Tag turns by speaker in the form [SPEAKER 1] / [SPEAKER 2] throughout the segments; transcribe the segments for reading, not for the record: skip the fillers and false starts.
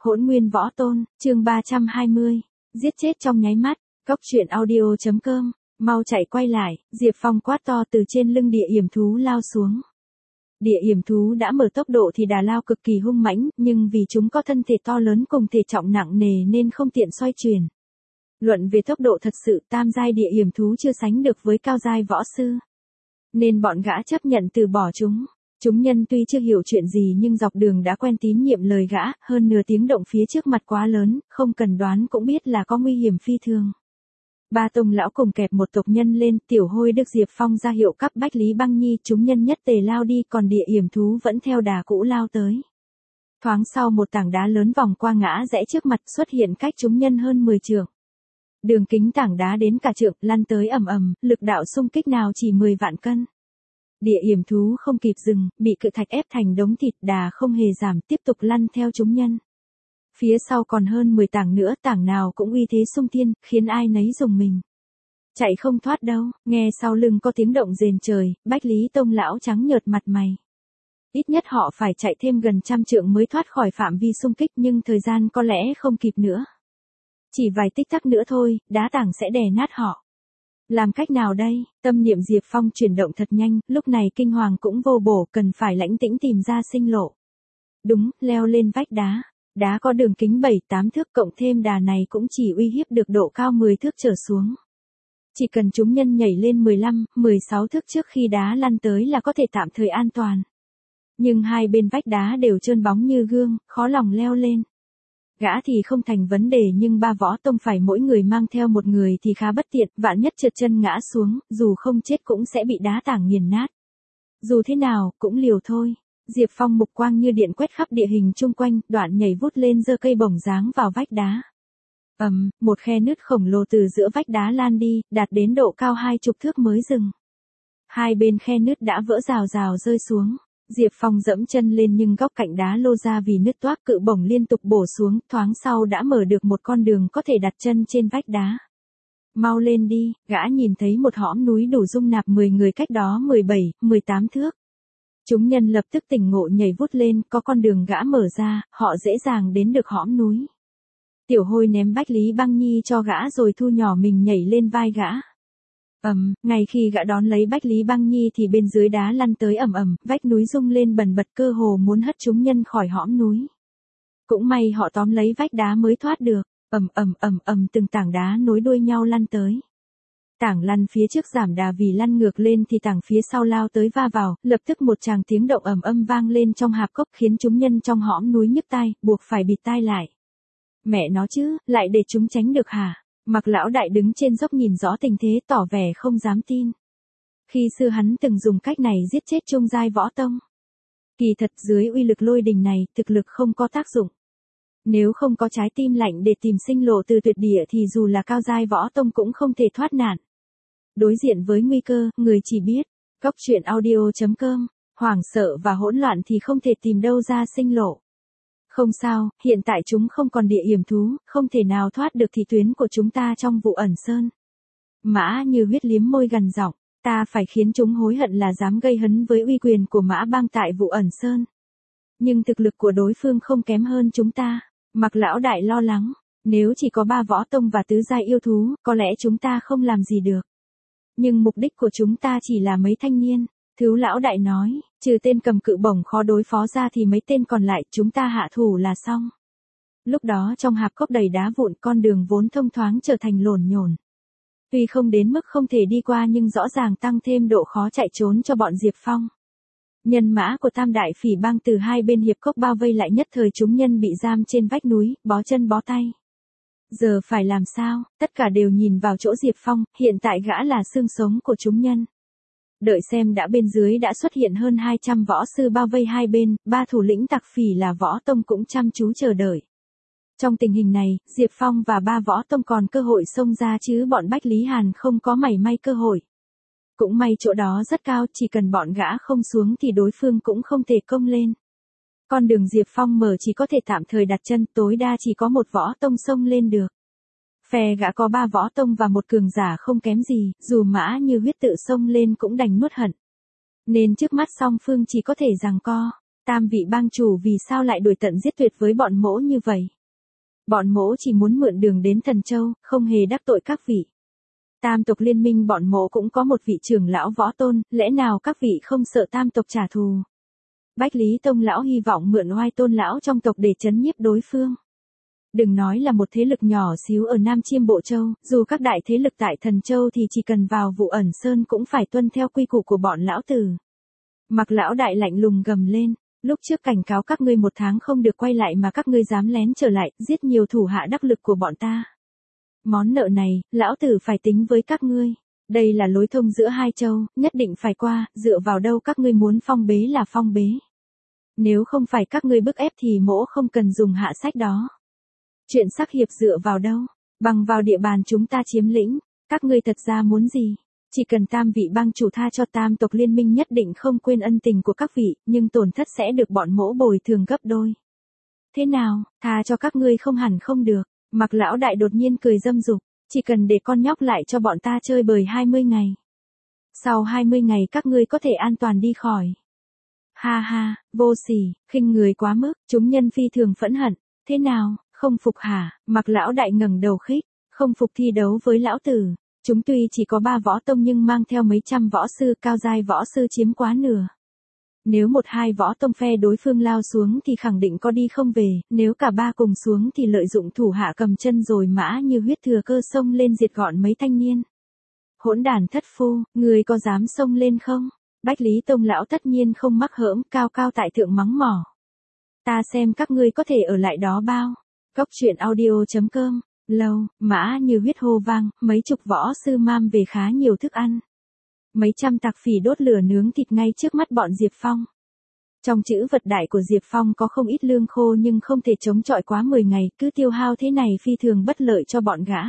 [SPEAKER 1] Hỗn nguyên võ tôn, chương 320. Giết chết trong nháy mắt. Cốc truyện audio.com. Mau chạy quay lại, Diệp Phong quát to từ trên lưng địa yểm thú lao xuống. Địa yểm thú đã mở tốc độ thì đà lao cực kỳ hung mãnh, nhưng vì chúng có thân thể to lớn cùng thể trọng nặng nề nên không tiện xoay chuyển. Luận về tốc độ thật sự tam giai địa yểm thú chưa sánh được với cao giai võ sư. Nên bọn gã chấp nhận từ bỏ chúng. Chúng nhân tuy chưa hiểu chuyện gì nhưng dọc đường đã quen tín nhiệm lời gã, hơn nửa tiếng động phía trước mặt quá lớn, không cần đoán cũng biết là có nguy hiểm phi thường. Ba tông lão cùng kẹp một tộc nhân lên, Tiểu Hôi được Diệp Phong ra hiệu cắp Bách Lý Băng Nhi, chúng nhân nhất tề lao đi, còn địa yểm thú vẫn theo đà cũ lao tới. Thoáng sau một tảng đá lớn vòng qua ngã rẽ trước mặt xuất hiện cách chúng nhân hơn 10 trượng. Đường kính tảng đá đến cả trượng, lăn tới ầm ầm, lực đạo xung kích nào chỉ 10 vạn cân. Địa yểm thú không kịp dừng, bị cự thạch ép thành đống thịt, đà không hề giảm, tiếp tục lăn theo chúng nhân. Phía sau còn hơn 10 tảng nữa, tảng nào cũng uy thế sung thiên, khiến ai nấy rùng mình. Chạy không thoát đâu, nghe sau lưng có tiếng động rền trời, Bách Lý Tông lão trắng nhợt mặt mày. Ít nhất họ phải chạy thêm gần 100 trượng mới thoát khỏi phạm vi xung kích, nhưng thời gian có lẽ không kịp nữa. Chỉ vài tích tắc nữa thôi, đá tảng sẽ đè nát họ. Làm cách nào đây? Tâm niệm Diệp Phong chuyển động thật nhanh, lúc này kinh hoàng cũng vô bổ, cần phải lãnh tĩnh tìm ra sinh lộ. Đúng, leo lên vách đá. Đá có đường kính 7-8 thước, cộng thêm đà này cũng chỉ uy hiếp được độ cao 10 thước trở xuống. Chỉ cần chúng nhân nhảy lên 15-16 thước trước khi đá lăn tới là có thể tạm thời an toàn. Nhưng hai bên vách đá đều trơn bóng như gương, khó lòng leo lên. Gã thì không thành vấn đề, nhưng ba võ tông phải mỗi người mang theo một người thì khá bất tiện, vạn nhất trượt chân ngã xuống, dù không chết cũng sẽ bị đá tảng nghiền nát. Dù thế nào, cũng liều thôi. Diệp Phong mục quang như điện quét khắp địa hình chung quanh, đoạn nhảy vút lên giơ cây bổng giáng vào vách đá. Một khe nứt khổng lồ từ giữa vách đá lan đi, đạt đến độ cao 20 thước mới dừng. Hai bên khe nứt đã vỡ rào rào rơi xuống. Diệp Phong dẫm chân lên nhưng góc cạnh đá lô ra vì nứt toác, cự bổng liên tục bổ xuống, thoáng sau đã mở được một con đường có thể đặt chân trên vách đá. Mau lên đi, gã nhìn thấy một hõm núi đủ dung nạp 10 người cách đó 17-18 thước. Chúng nhân lập tức tỉnh ngộ nhảy vút lên, có con đường gã mở ra, họ dễ dàng đến được hõm núi. Tiểu Hôi ném Bách Lý Băng Nhi cho gã rồi thu nhỏ mình nhảy lên vai gã. Ngay khi gã đón lấy Bách Lý Băng Nhi thì bên dưới đá lăn tới vách núi rung lên bần bật, cơ hồ muốn hất chúng nhân khỏi hõm núi. Cũng may họ tóm lấy vách đá mới thoát được. Từng tảng đá nối đuôi nhau lăn tới. Tảng lăn phía trước giảm đà vì lăn ngược lên thì tảng phía sau lao tới va vào, lập tức một tràng tiếng động ầm vang lên trong hạp cốc khiến chúng nhân trong hõm núi nhức tai, buộc phải bịt tai lại. Mẹ nó chứ, lại để chúng tránh được hả? Mặc lão đại đứng trên dốc nhìn rõ tình thế tỏ vẻ không dám tin. Khi xưa hắn từng dùng cách này giết chết trung giai võ tông. Kỳ thật dưới uy lực lôi đình này, thực lực không có tác dụng. Nếu không có trái tim lạnh để tìm sinh lộ từ tuyệt địa thì dù là cao giai võ tông cũng không thể thoát nạn. Đối diện với nguy cơ, người chỉ biết. Cốc truyện audio.com. Hoảng sợ và hỗn loạn thì không thể tìm đâu ra sinh lộ. Không sao, hiện tại chúng không còn địa yểm thú, không thể nào thoát được thị tuyến của chúng ta trong Vụ Ẩn Sơn. Mã Như Huyết liếm môi gằn giọng, ta phải khiến chúng hối hận là dám gây hấn với uy quyền của Mã Bang tại Vụ Ẩn Sơn. Nhưng thực lực của đối phương không kém hơn chúng ta. Mặc lão đại lo lắng, nếu chỉ có 3 võ tông và tứ giai yêu thú, có lẽ chúng ta không làm gì được. Nhưng mục đích của chúng ta chỉ là mấy thanh niên. Thứ lão đại nói, trừ tên cầm cự bổng khó đối phó ra thì mấy tên còn lại chúng ta hạ thủ là xong. Lúc đó trong hạp cốc đầy đá vụn, con đường vốn thông thoáng trở thành lổn nhổn. Tuy không đến mức không thể đi qua nhưng rõ ràng tăng thêm độ khó chạy trốn cho bọn Diệp Phong. Nhân mã của Tam Đại Phỉ Bang từ hai bên hiệp cốc bao vây lại, nhất thời chúng nhân bị giam trên vách núi, bó chân bó tay. Giờ phải làm sao? Tất cả đều nhìn vào chỗ Diệp Phong, hiện tại gã là xương sống của chúng nhân. Đợi xem đã, bên dưới đã xuất hiện hơn 200 võ sư bao vây hai bên, 3 thủ lĩnh tặc phỉ là võ tông cũng chăm chú chờ đợi. Trong tình hình này, Diệp Phong và 3 võ tông còn cơ hội xông ra chứ bọn Bách Lý Hàn không có mảy may cơ hội. Cũng may chỗ đó rất cao, chỉ cần bọn gã không xuống thì đối phương cũng không thể công lên. Con đường Diệp Phong mở chỉ có thể tạm thời đặt chân, tối đa chỉ có một võ tông xông lên được. Phe gã có 3 võ tông và một cường giả không kém gì, dù Mã Như Huyết tự xông lên cũng đành nuốt hận. Nên trước mắt song phương chỉ có thể giằng co. Tam vị bang chủ vì sao lại đuổi tận giết tuyệt với bọn mỗ như vậy? Bọn mỗ chỉ muốn mượn đường đến Thần Châu, không hề đắc tội các vị. Tam tộc liên minh bọn mỗ cũng có một vị trưởng lão võ tôn, lẽ nào các vị không sợ tam tộc trả thù? Bách Lý Tông lão hy vọng mượn oai tôn lão trong tộc để trấn nhiếp đối phương. Đừng nói là một thế lực nhỏ xíu ở Nam Chiêm Bộ Châu, dù các đại thế lực tại Thần Châu thì chỉ cần vào Vụ Ẩn Sơn cũng phải tuân theo quy củ của bọn lão tử. Mặc lão đại lạnh lùng gầm lên, lúc trước cảnh cáo các ngươi 1 tháng không được quay lại mà các ngươi dám lén trở lại, giết nhiều thủ hạ đắc lực của bọn ta. Món nợ này, lão tử phải tính với các ngươi. Đây là lối thông giữa hai châu, nhất định phải qua, dựa vào đâu các ngươi muốn phong bế là phong bế. Nếu không phải các ngươi bức ép thì mỗ không cần dùng hạ sách đó. Chuyện sắc hiệp dựa vào đâu? Bằng vào địa bàn chúng ta chiếm lĩnh, các ngươi thật ra muốn gì? Chỉ cần tam vị bang chủ tha cho tam tộc liên minh nhất định không quên ân tình của các vị, nhưng tổn thất sẽ được bọn mỗ bồi thường gấp đôi. Thế nào, tha cho các ngươi không hẳn không được. Mặc lão đại đột nhiên cười dâm dục, chỉ cần để con nhóc lại cho bọn ta chơi bời 20 ngày. Sau 20 ngày các ngươi có thể an toàn đi khỏi. Ha ha, vô sỉ, khinh người quá mức, chúng nhân phi thường phẫn hận. Thế nào, không phục hả? Mặc lão đại ngẩng đầu khích, không phục thi đấu với lão tử. Chúng tuy chỉ có 3 võ tông nhưng mang theo mấy trăm võ sư, cao giai võ sư chiếm quá nửa. Nếu 1-2 võ tông phe đối phương lao xuống thì khẳng định có đi không về, nếu cả 3 cùng xuống thì lợi dụng thủ hạ cầm chân rồi mã như huyết thừa cơ xông lên diệt gọn mấy thanh niên. Hỗn đản thất phu, người có dám xông lên không? Bách Lý Tông lão tất nhiên không mắc hỡm, cao cao tại thượng mắng mỏ. Ta xem các ngươi có thể ở lại đó bao. Cốc truyện audio.com, lâu, mã như huyết hô vang, mấy chục võ sư mam về khá nhiều thức ăn. Mấy trăm tặc phỉ đốt lửa nướng thịt ngay trước mắt bọn Diệp Phong. Trong chữ vật đại của Diệp Phong có không ít lương khô nhưng không thể chống chọi quá 10 ngày, cứ tiêu hao thế này phi thường bất lợi cho bọn gã.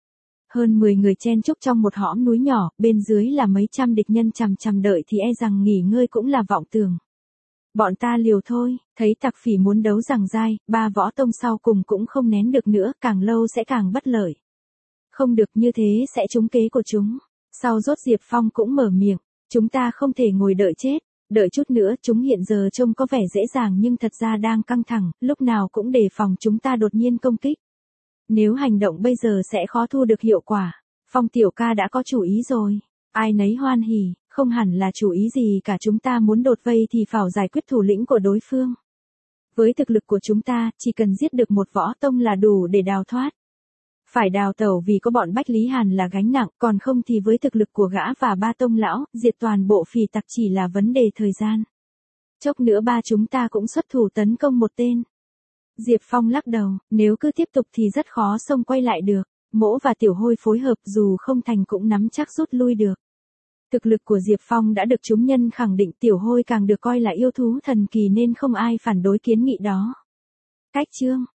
[SPEAKER 1] Hơn 10 người chen chúc trong một hõm núi nhỏ, bên dưới là mấy trăm địch nhân chằm chằm đợi thì e rằng nghỉ ngơi cũng là vọng tưởng. Bọn ta liều thôi, thấy tặc phỉ muốn đấu rằng dai, 3 võ tông sau cùng cũng không nén được nữa, càng lâu sẽ càng bất lợi. Không được như thế sẽ trúng kế của chúng. Sau rốt Diệp Phong cũng mở miệng, chúng ta không thể ngồi đợi chết, đợi chút nữa chúng hiện giờ trông có vẻ dễ dàng nhưng thật ra đang căng thẳng, lúc nào cũng đề phòng chúng ta đột nhiên công kích. Nếu hành động bây giờ sẽ khó thu được hiệu quả. Phong tiểu ca đã có chủ ý rồi, ai nấy hoan hỉ, không hẳn là chủ ý gì cả, chúng ta muốn đột vây thì phải giải quyết thủ lĩnh của đối phương. Với thực lực của chúng ta, chỉ cần giết được một võ tông là đủ để đào thoát. Phải đào tẩu vì có bọn Bách Lý Hàn là gánh nặng, còn không thì với thực lực của gã và 3 tông lão, diệt toàn bộ phỉ tặc chỉ là vấn đề thời gian. Chốc nữa 3 chúng ta cũng xuất thủ tấn công một tên. Diệp Phong lắc đầu, nếu cứ tiếp tục thì rất khó xông quay lại được, Mỗ và Tiểu Hôi phối hợp dù không thành cũng nắm chắc rút lui được. Thực lực của Diệp Phong đã được chúng nhân khẳng định, Tiểu Hôi càng được coi là yêu thú thần kỳ nên không ai phản đối kiến nghị đó. Cách chương